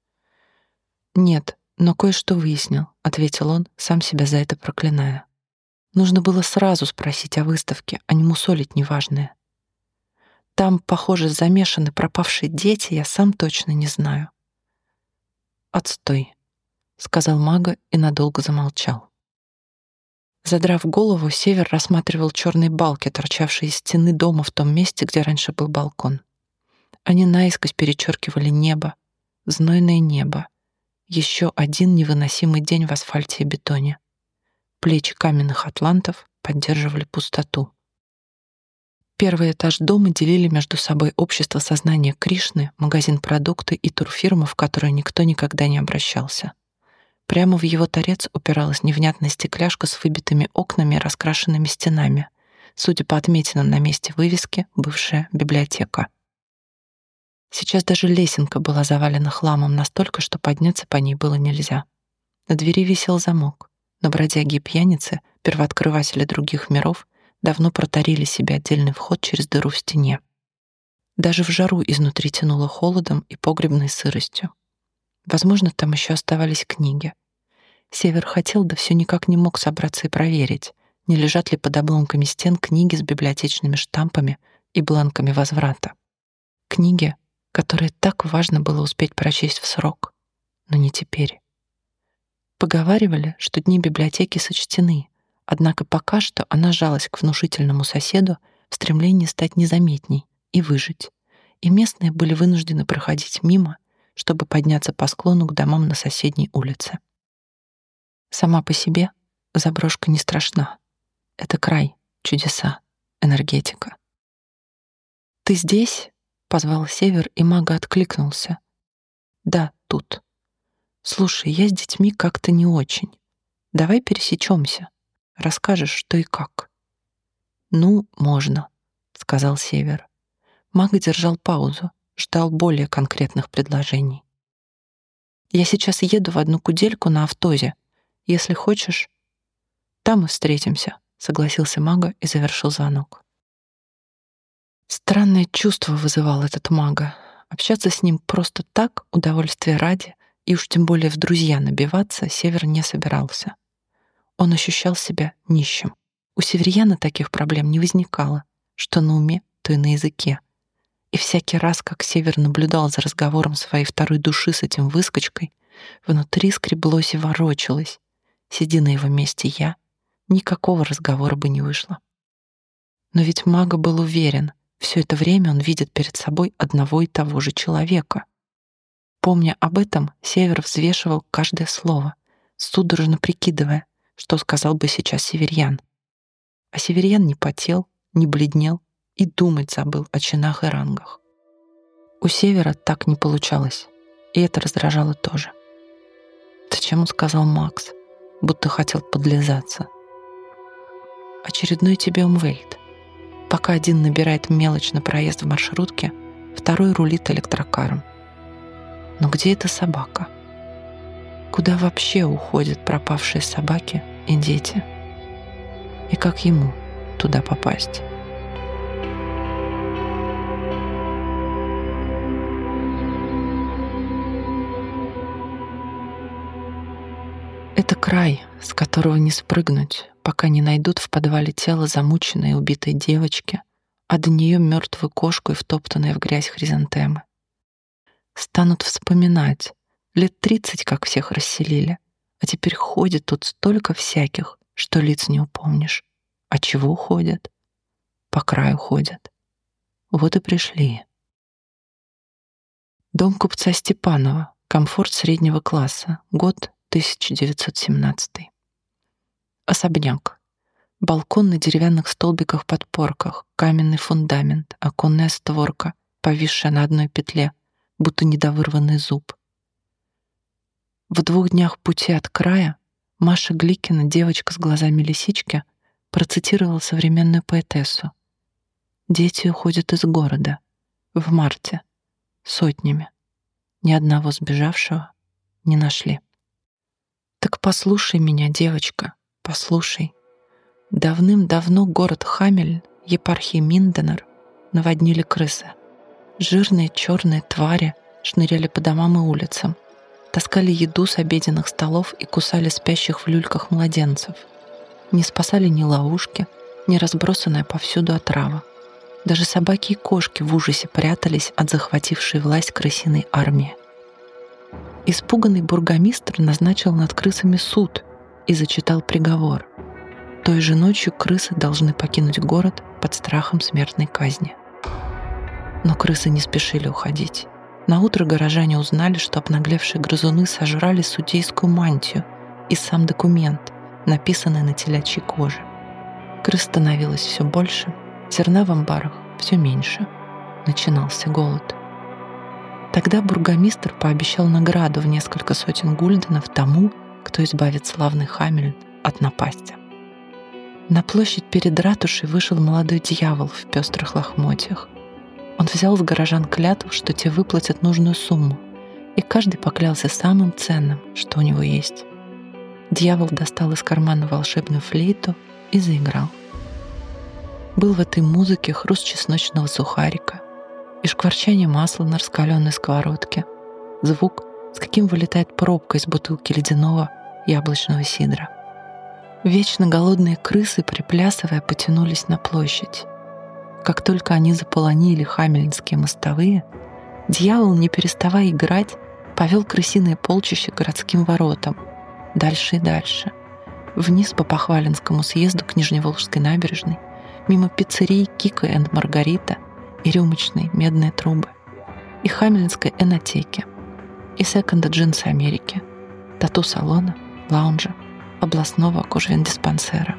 «Нет, но кое-что выяснил», — ответил он, сам себя за это проклиная. «Нужно было сразу спросить о выставке, а не мусолить неважное. Там, похоже, замешаны пропавшие дети, я сам точно не знаю». «Отстой», — сказал Мага и надолго замолчал. Задрав голову, Север рассматривал черные балки, торчавшие из стены дома в том месте, где раньше был балкон. Они наискось перечеркивали небо, знойное небо. Еще один невыносимый день в асфальте и бетоне. Плечи каменных атлантов поддерживали пустоту. Первый этаж дома делили между собой общество сознания Кришны, магазин продукты и турфирма, в которую никто никогда не обращался. Прямо в его торец упиралась невнятная стекляшка с выбитыми окнами и раскрашенными стенами. Судя по отметинам на месте вывески, бывшая библиотека. Сейчас даже лесенка была завалена хламом настолько, что подняться по ней было нельзя. На двери висел замок, но бродяги и пьяницы, первооткрыватели других миров, давно протарили себе отдельный вход через дыру в стене. Даже в жару изнутри тянуло холодом и погребной сыростью. Возможно, там еще оставались книги. Север хотел, да все никак не мог собраться и проверить, не лежат ли под обломками стен книги с библиотечными штампами и бланками возврата. Книги, которые так важно было успеть прочесть в срок, но не теперь. Поговаривали, что дни библиотеки сочтены, однако пока что она жалась к внушительному соседу в стремлении стать незаметней и выжить, и местные были вынуждены проходить мимо, чтобы подняться по склону к домам на соседней улице. Сама по себе заброшка не страшна. Это край, чудеса, энергетика. «Ты здесь?» — позвал Север, и Мага откликнулся. «Да, тут. Слушай, я с детьми как-то не очень. Давай пересечемся. Расскажешь, что и как». «Ну, можно», — сказал Север. Мага держал паузу, ждал более конкретных предложений. «Я сейчас еду в одну кудельку на автозе. Если хочешь, там и встретимся», — согласился Мага и завершил звонок. Странное чувство вызывал этот Мага. Общаться с ним просто так, удовольствия ради, и уж тем более в друзья набиваться, Север не собирался. Он ощущал себя нищим. У Северьяна таких проблем не возникало, что на уме, то и на языке. И всякий раз, как Север наблюдал за разговором своей второй души с этим выскочкой, внутри скреблось и ворочалось. Сиди на его месте я, никакого разговора бы не вышло. Но ведь Мага был уверен, все это время он видит перед собой одного и того же человека. Помня об этом, Север взвешивал каждое слово, судорожно прикидывая, что сказал бы сейчас Северьян. А Северьян не потел, не бледнел и думать забыл о чинах и рангах. У Севера так не получалось, и это раздражало тоже. Зачем сказал Макс, будто хотел подлизаться? Очередной тебе Умвельт. Пока один набирает мелочь на проезд в маршрутке, второй рулит электрокаром. Но где эта собака? Куда вообще уходят пропавшие собаки и дети? И как ему туда попасть? Это край, с которого не спрыгнуть, пока не найдут в подвале тело замученной и убитой девочки, а до нее мертвую кошку и втоптанные в грязь хризантемы. Станут вспоминать. Лет 30, как всех расселили, а теперь ходит тут столько всяких, что лиц не упомнишь. А чего ходят? По краю ходят. Вот и пришли. Дом купца Степанова. Комфорт среднего класса. Год 1917. Особняк. Балкон на деревянных столбиках-подпорках, каменный фундамент, оконная створка, повисшая на одной петле, будто недовырванный зуб. В 2 днях пути от края Маша Гликина, девочка с глазами лисички, процитировала современную поэтессу. «Дети уходят из города. В марте. Сотнями. Ни одного сбежавшего не нашли». Так послушай меня, девочка, послушай. Давным-давно город Хамель, епархии Минденер, наводнили крысы. Жирные черные твари шныряли по домам и улицам, таскали еду с обеденных столов и кусали спящих в люльках младенцев. Не спасали ни ловушки, ни разбросанная повсюду отрава. Даже собаки и кошки в ужасе прятались от захватившей власть крысиной армии. Испуганный бургомистр назначил над крысами суд и зачитал приговор. Той же ночью крысы должны покинуть город под страхом смертной казни. Но крысы не спешили уходить. Наутро горожане узнали, что обнаглевшие грызуны сожрали судейскую мантию и сам документ, написанный на телячьей коже. Крыс становилось все больше, зерна в амбарах все меньше. Начинался голод. Тогда бургомистр пообещал награду в несколько сотен гульденов тому, кто избавит славный Хамель от напасти. На площадь перед ратушей вышел молодой дьявол в пестрых лохмотьях. Он взял с горожан клятву, что те выплатят нужную сумму, и каждый поклялся самым ценным, что у него есть. Дьявол достал из кармана волшебную флейту и заиграл. Был в этой музыке хруст чесночного сухарика и шкварчание масла на раскаленной сковородке, звук, с каким вылетает пробка из бутылки ледяного яблочного сидра. Вечно голодные крысы, приплясывая, потянулись на площадь. Как только они заполонили хамельнские мостовые, дьявол, не переставая играть, повел крысиное полчище к городским воротам, дальше и дальше, вниз по Похваленскому съезду к Нижневолжской набережной, мимо пиццерий Кика энд Маргарита и рюмочной медные трубы, и Хамельнской энотеки, и секонда джинсы Америки, тату-салона, лаунжа, областного кожвендиспансера.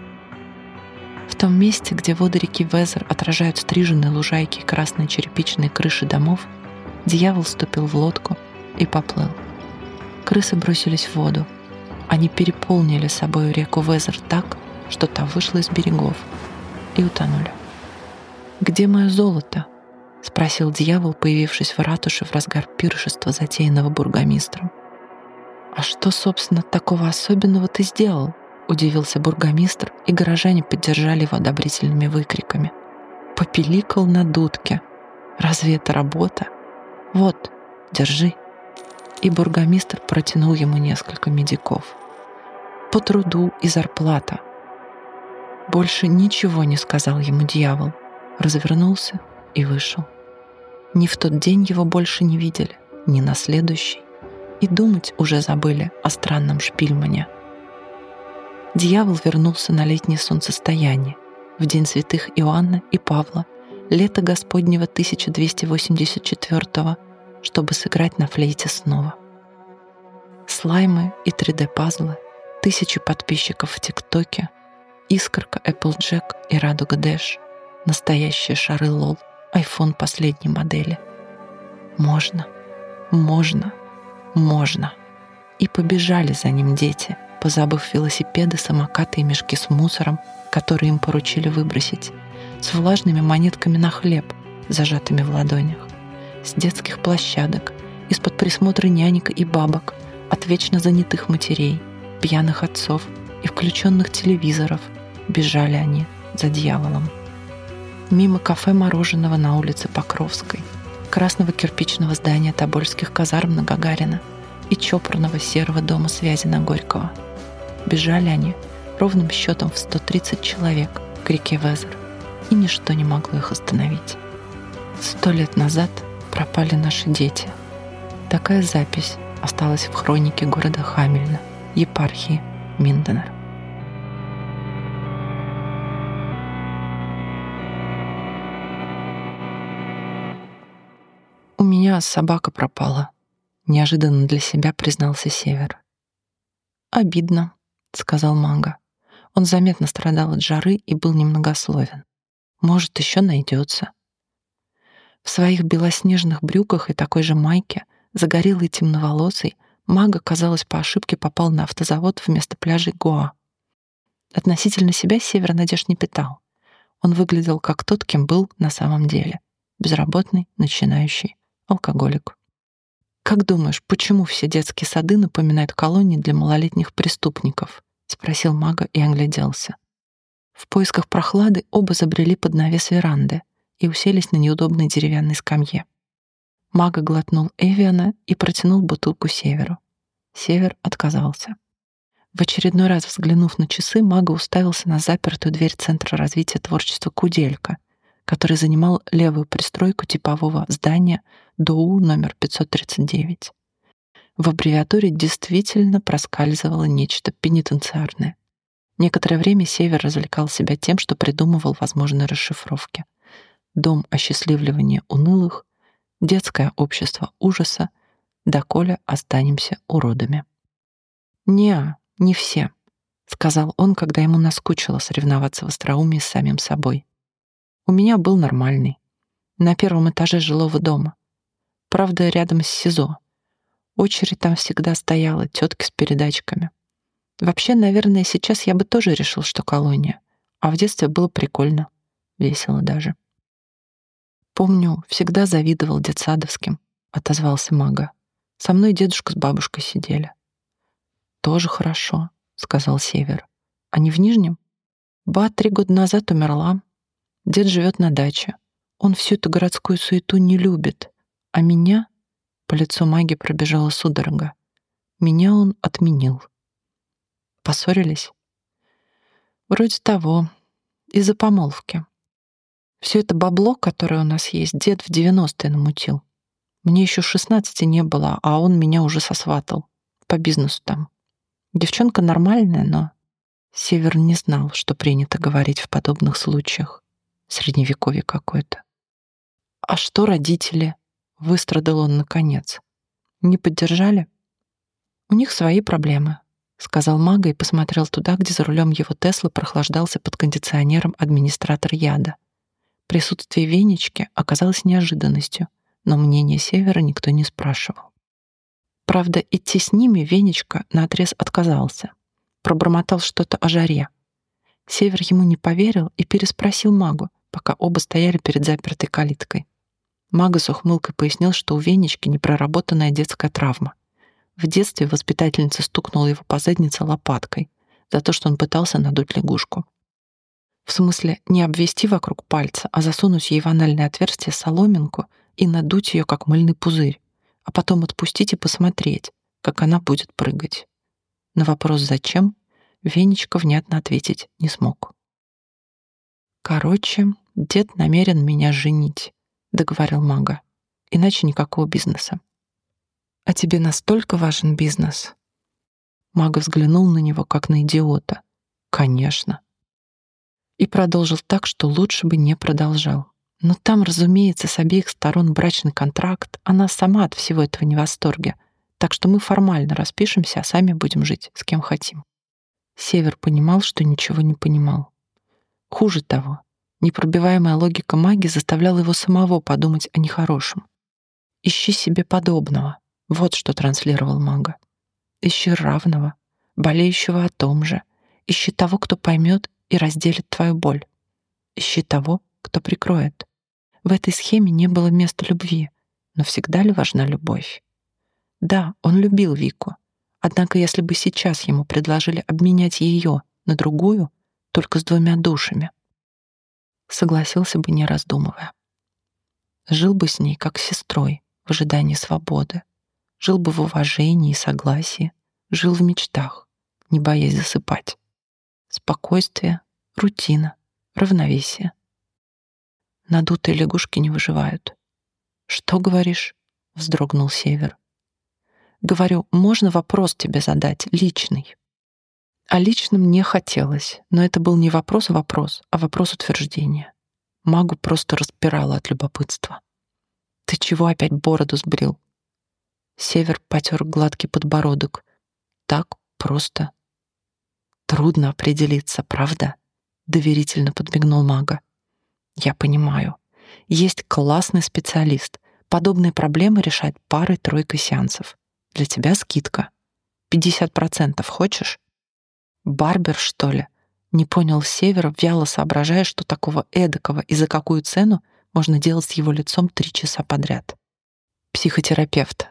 В том месте, где воды реки Везер отражают стриженные лужайки и красные черепичные крыши домов, дьявол вступил в лодку и поплыл. Крысы бросились в воду. Они переполнили собою реку Везер так, что та вышла из берегов, и утонули. «Где мое золото?» — спросил дьявол, появившись в ратуше в разгар пиршества, затеянного бургомистром. «А что, собственно, такого особенного ты сделал?» — удивился бургомистр, и горожане поддержали его одобрительными выкриками. «Попеликал на дудке. Разве это работа? Вот, держи». И бургомистр протянул ему несколько медиков. «По труду и зарплата». Больше ничего не сказал ему дьявол, развернулся и вышел. Ни в тот день его больше не видели, ни на следующий. И думать уже забыли о странном Шпильмане. Дьявол вернулся на летнее солнцестояние, в день святых Иоанна и Павла, лето Господнего 1284-го, чтобы сыграть на флейте снова. Слаймы и 3D-пазлы, 1000 подписчиков в ТикТоке, Искорка, Applejack и Радуга Дэш, Настоящие шары лол, айфон последней модели. Можно, можно, можно. И побежали за ним дети, позабыв велосипеды, самокаты и мешки с мусором, которые им поручили выбросить, с влажными монетками на хлеб, зажатыми в ладонях, с детских площадок, из-под присмотра нянек и бабок, от вечно занятых матерей, пьяных отцов и включенных телевизоров бежали они за дьяволом. Мимо кафе мороженого на улице Покровской, красного кирпичного здания Тобольских казарм на Гагарина и чопорного серого дома связи на Горького. Бежали они ровным счетом в 130 человек к реке Везер, и ничто не могло их остановить. 100 лет назад пропали наши дети. Такая запись осталась в хронике города Хамельна, епархии Минденер. «У меня собака пропала», — неожиданно для себя признался Север. «Обидно», — сказал Мага. Он заметно страдал от жары и был немногословен. «Может, еще найдется». В своих белоснежных брюках и такой же майке, загорелый и темноволосый, Мага, казалось, по ошибке попал на автозавод вместо пляжей Гоа. Относительно себя Север надежд не питал. Он выглядел как тот, кем был на самом деле. Безработный, начинающий, алкоголик. «Как думаешь, почему все детские сады напоминают колонии для малолетних преступников?» — спросил Мага и огляделся. В поисках прохлады оба забрели под навес веранды и уселись на неудобной деревянной скамье. Мага глотнул Эвиана и протянул бутылку Северу. Север отказался. В очередной раз взглянув на часы, Мага уставился на запертую дверь Центра развития творчества «Куделька», который занимал левую пристройку типового здания ДОУ номер 539. В аббревиатуре действительно проскальзывало нечто пенитенциарное. Некоторое время Север развлекал себя тем, что придумывал возможные расшифровки. Дом осчастливливания унылых, детское общество ужаса, доколе останемся уродами. «Неа, не все», — сказал он, когда ему наскучило соревноваться в остроумии с самим собой. «У меня был нормальный. На первом этаже жилого дома. Правда, рядом с СИЗО. Очередь там всегда стояла, тетки с передатчиками. Вообще, наверное, сейчас я бы тоже решил, что колония. А в детстве было прикольно. Весело даже». «Помню, всегда завидовал детсадовским», — отозвался Мага. «Со мной дедушка с бабушкой сидели». «Тоже хорошо», — сказал Север. «Они в Нижнем?» «Ба 3 года назад умерла. Дед живет на даче. Он всю эту городскую суету не любит. А меня...» По лицу Маги пробежала судорога. «Меня он отменил». «Поссорились?» «Вроде того. Из-за помолвки. Все это бабло, которое у нас есть, дед в 90-е намутил. Мне еще 16 не было, а он меня уже сосватал. По бизнесу там. Девчонка нормальная, но...» Север не знал, что принято говорить в подобных случаях. Средневековье какое-то. «А что родители?» — выстрадал он наконец. «Не поддержали?» «У них свои проблемы», — сказал Мага и посмотрел туда, где за рулем его Теслы прохлаждался под кондиционером администратор Яда. Присутствие Венечки оказалось неожиданностью, но мнение Севера никто не спрашивал. Правда, идти с ними Венечка наотрез отказался. Пробормотал что-то о жаре. Север ему не поверил и переспросил Магу, пока оба стояли перед запертой калиткой. Мага с ухмылкой пояснил, что у Венечки непроработанная детская травма. В детстве воспитательница стукнула его по заднице лопаткой за то, что он пытался надуть лягушку. В смысле, не обвести вокруг пальца, а засунуть ей в анальное отверстие соломинку и надуть ее, как мыльный пузырь, а потом отпустить и посмотреть, как она будет прыгать. На вопрос «зачем?» Венечка внятно ответить не смог. «Короче, дед намерен меня женить», — договорил Мага. «Иначе никакого бизнеса». «А тебе настолько важен бизнес?» Мага взглянул на него, как на идиота. «Конечно». И продолжил так, что лучше бы не продолжал. Но там, разумеется, с обеих сторон брачный контракт, она сама от всего этого не в восторге. Так что мы формально распишемся, а сами будем жить, с кем хотим. Север понимал, что ничего не понимал. Хуже того, Непробиваемая логика маги заставляла его самого подумать о нехорошем. «Ищи себе подобного». Вот что транслировал мага. «Ищи равного, болеющего о том же. Ищи того, кто поймет и разделит твою боль. Ищи того, кто прикроет». В этой схеме не было места любви, но всегда ли важна любовь? Да, он любил Вику. Однако если бы сейчас ему предложили обменять ее на другую, только с двумя душами, согласился бы, не раздумывая. Жил бы с ней как с сестрой в ожидании свободы. Жил бы в уважении и согласии. Жил в мечтах, не боясь засыпать. Спокойствие, рутина, равновесие. Надутые лягушки не выживают. «Что говоришь?» — вздрогнул Север. «Говорю, можно вопрос тебе задать, личный?» О личном не хотелось, но это был не вопрос-вопрос, а вопрос утверждения. Магу просто распирало от любопытства. «Ты чего опять бороду сбрил?» Север потер гладкий подбородок. «Так просто». «Трудно определиться, правда?» — доверительно подмигнул мага. «Я понимаю. Есть классный специалист. Подобные проблемы решает парой-тройкой сеансов. Для тебя скидка. 50% хочешь?» «Барбер, что ли?» Не понял Север, вяло соображая, что такого эдакого и за какую цену можно делать с его лицом 3 часа подряд. «Психотерапевт».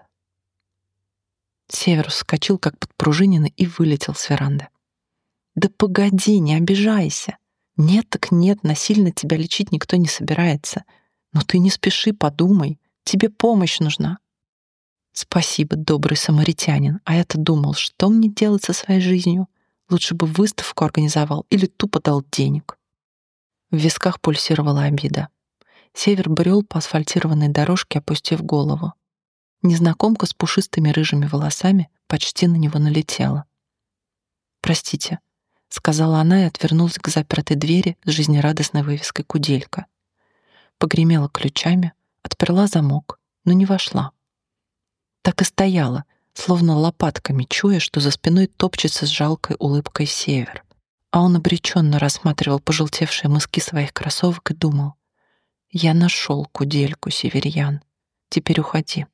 Север вскочил, как подпружиненный, и вылетел с веранды. «Да погоди, не обижайся. Нет так нет, насильно тебя лечить никто не собирается. Но ты не спеши, подумай. Тебе помощь нужна». «Спасибо, добрый самаритянин. А я-то думал, что мне делать со своей жизнью? Лучше бы выставку организовал или тупо дал денег». В висках пульсировала обида. Север брел по асфальтированной дорожке, опустив голову. Незнакомка с пушистыми рыжими волосами почти на него налетела. «Простите», — сказала она и отвернулась к запертой двери с жизнерадостной вывеской «Куделька». Погремела ключами, отперла замок, но не вошла. Так и стояла, словно лопатками, чуя, что за спиной топчется с жалкой улыбкой Север. А он обреченно рассматривал пожелтевшие мыски своих кроссовок и думал: «Я нашел Кудельку, северьян. Теперь уходи».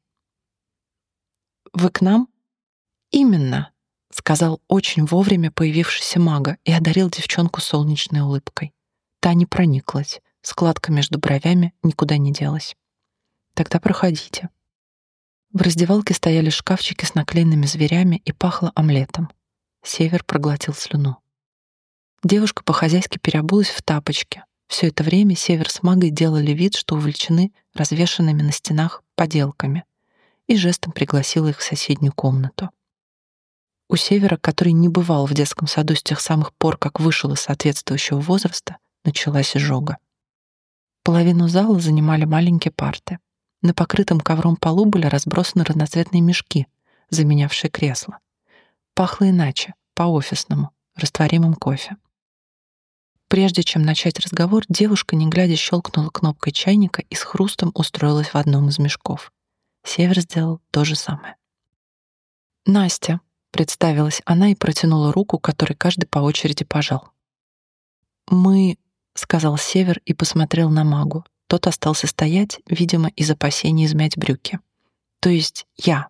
«Вы к нам?» «Именно», — сказал очень вовремя появившийся мага и одарил девчонку солнечной улыбкой. Та не прониклась, складка между бровями никуда не делась. «Тогда проходите». В раздевалке стояли шкафчики с наклеенными зверями и пахло омлетом. Север проглотил слюну. Девушка по-хозяйски переобулась в тапочки. Все это время Север с магой делали вид, что увлечены развешанными на стенах поделками, и жестом пригласила их в соседнюю комнату. У Севера, который не бывал в детском саду с тех самых пор, как вышел из соответствующего возраста, началась изжога. Половину зала занимали маленькие парты. На покрытом ковром полу были разбросаны разноцветные мешки, заменявшие кресла. Пахло иначе, по-офисному, растворимым кофе. Прежде чем начать разговор, девушка, не глядя, щелкнула кнопкой чайника и с хрустом устроилась в одном из мешков. Север сделал то же самое. «Настя», — представилась она и протянула руку, которой каждый по очереди пожал. «Мы», — сказал Север и посмотрел на магу. Тот остался стоять, видимо, из опасения измять брюки. «То есть я».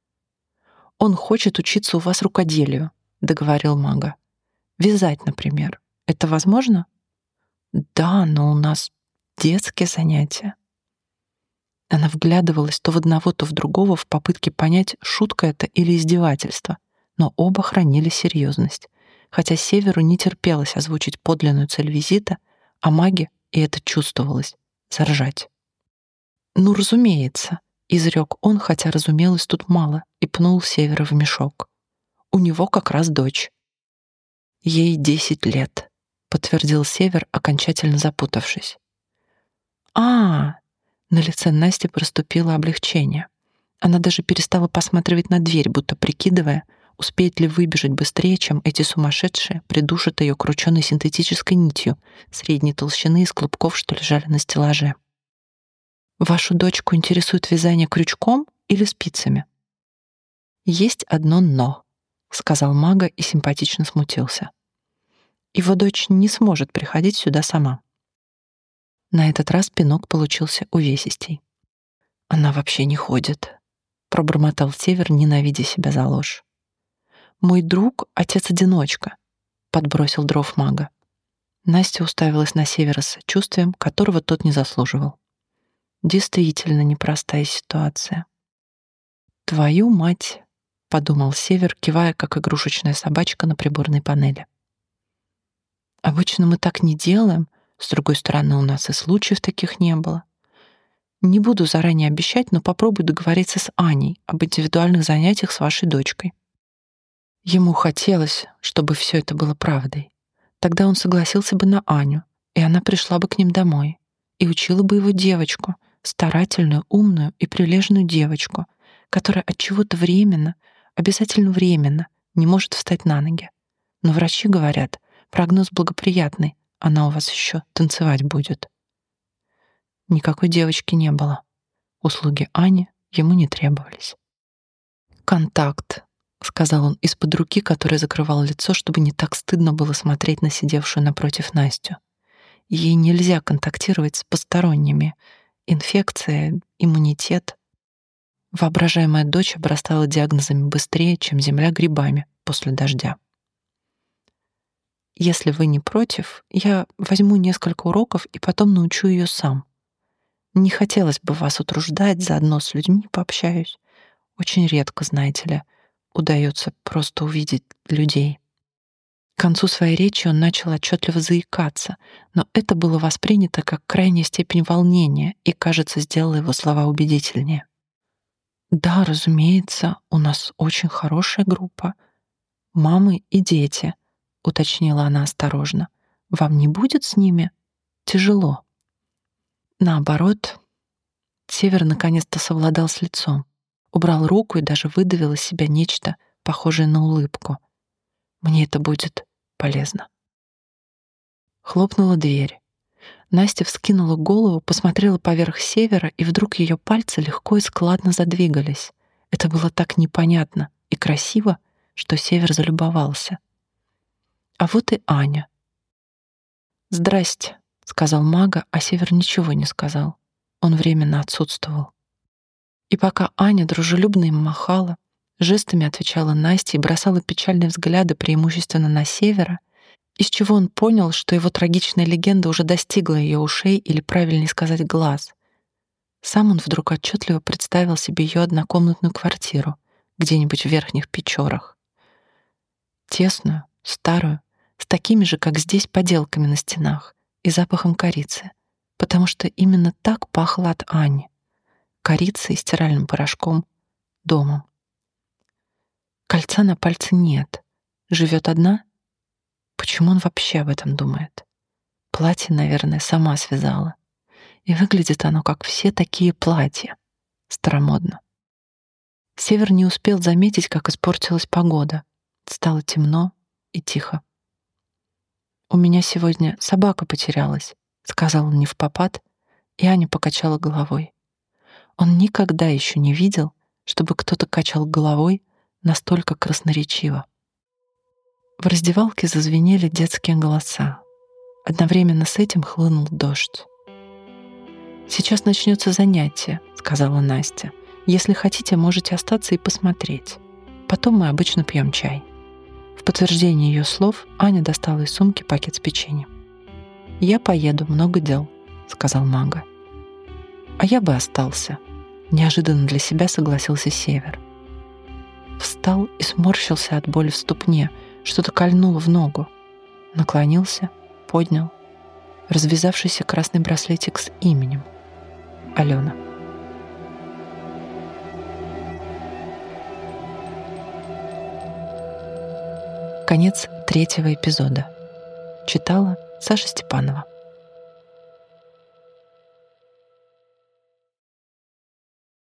«Он хочет учиться у вас рукоделию», — договорил мага. «Вязать, например. Это возможно?» «Да, но у нас детские занятия». Она вглядывалась то в одного, то в другого в попытке понять, шутка это или издевательство, но оба хранили серьезность, хотя Северу не терпелось озвучить подлинную цель визита, а маге, и это чувствовалось, заржать. «Ну, разумеется», — изрек он, хотя разумелось тут мало, и пнул Севера в мешок. «У него как раз дочь». «Ей 10 лет», — подтвердил Север, окончательно запутавшись. «А-а-а!» На лице Насти проступило облегчение. Она даже перестала посматривать на дверь, будто прикидывая, успеет ли выбежать быстрее, чем эти сумасшедшие придушат ее крученой синтетической нитью средней толщины из клубков, что лежали на стеллаже. «Вашу дочку интересует вязание крючком или спицами?» «Есть одно «но», — сказал мага и симпатично смутился. «Его дочь не сможет приходить сюда сама». На этот раз пинок получился увесистей. «Она вообще не ходит», — пробормотал Север, ненавидя себя за ложь. «Мой друг — отец-одиночка», — подбросил дров мага. Настя уставилась на Севера с сочувствием, которого тот не заслуживал. Действительно непростая ситуация. «Твою мать!» — подумал Север, кивая, как игрушечная собачка на приборной панели. «Обычно мы так не делаем, с другой стороны, у нас и случаев таких не было. Не буду заранее обещать, но попробую договориться с Аней об индивидуальных занятиях с вашей дочкой». Ему хотелось, чтобы все это было правдой. Тогда он согласился бы на Аню, и она пришла бы к ним домой и учила бы его девочку, старательную, умную и прилежную девочку, которая от чего-то временно, обязательно временно, не может встать на ноги. Но врачи говорят, прогноз благоприятный, она у вас еще танцевать будет. Никакой девочки не было. Услуги Ани ему не требовались. «Контакт», — сказал он из-под руки, которая закрывала лицо, чтобы не так стыдно было смотреть на сидевшую напротив Настю. Ей нельзя контактировать с посторонними. Инфекция, иммунитет. Воображаемая дочь обрастала диагнозами быстрее, чем земля грибами после дождя. «Если вы не против, я возьму несколько уроков и потом научу ее сам. Не хотелось бы вас утруждать, заодно с людьми пообщаюсь. Очень редко, знаете ли, удается просто увидеть людей». К концу своей речи он начал отчетливо заикаться, но это было воспринято как крайняя степень волнения и, кажется, сделало его слова убедительнее. «Да, разумеется, у нас очень хорошая группа. Мамы и дети», — уточнила она осторожно. «Вам не будет с ними тяжело?» Наоборот, Север наконец-то совладал с лицом, убрал руку и даже выдавил из себя нечто похожее на улыбку. «Мне это будет полезно». Хлопнула дверь. Настя вскинула голову, посмотрела поверх Севера, и вдруг ее пальцы легко и складно задвигались. Это было так непонятно и красиво, что Север залюбовался. А вот и Аня. «Здрасте», — сказал Мага, а Север ничего не сказал. Он временно отсутствовал. И пока Аня дружелюбно им махала, жестами отвечала Насте и бросала печальные взгляды преимущественно на Севера, из чего он понял, что его трагичная легенда уже достигла ее ушей, или, правильнее сказать, глаз. Сам он вдруг отчетливо представил себе ее однокомнатную квартиру где-нибудь в Верхних Печорах. Тесную, старую, с такими же, как здесь, поделками на стенах и запахом корицы, потому что именно так пахло от Ани. Корицей, стиральным порошком, домом. Кольца на пальце нет. Живет одна? Почему он вообще об этом думает? Платье, наверное, сама связала. И выглядит оно, как все такие платья. Старомодно. Север не успел заметить, как испортилась погода. Стало темно и тихо. «У меня сегодня собака потерялась», — сказал он невпопад, и Аня покачала головой. Он никогда еще не видел, чтобы кто-то качал головой настолько красноречиво. В раздевалке зазвенели детские голоса. Одновременно с этим хлынул дождь. «Сейчас начнется занятие», — сказала Настя. «Если хотите, можете остаться и посмотреть. Потом мы обычно пьем чай». В подтверждение ее слов Аня достала из сумки пакет с печеньем. «Я поеду, много дел», — сказал Мага. «А я бы остался», — неожиданно для себя согласился Север. Встал и сморщился от боли в ступне, что-то кольнуло в ногу. Наклонился, поднял развязавшийся красный браслетик с именем. Алена. Конец 3-го эпизода. Читала Саша Степанова.